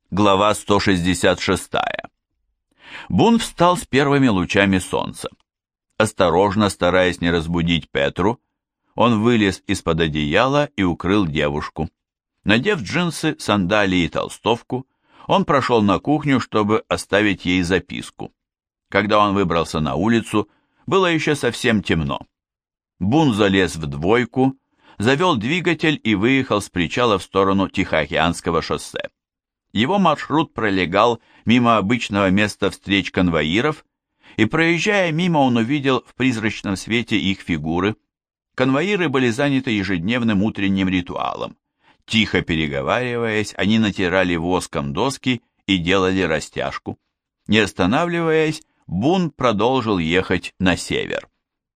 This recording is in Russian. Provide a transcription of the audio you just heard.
Глава 166. Бун встал с первыми лучами солнца. Осторожно, стараясь не разбудить Петру, он вылез из-под одеяла и укрыл девушку. Надев джинсы, сандалии и толстовку, он прошел на кухню, чтобы оставить ей записку. Когда он выбрался на улицу, было еще совсем темно. Бун залез в двойку, завел двигатель и выехал с причала в сторону Тихоокеанского шоссе. Его маршрут пролегал мимо обычного места встреч конвоиров, и, проезжая мимо, он увидел в призрачном свете их фигуры. Конвоиры были заняты ежедневным утренним ритуалом. Тихо переговариваясь, они натирали воском доски и делали растяжку. Не останавливаясь, Бун продолжил ехать на север.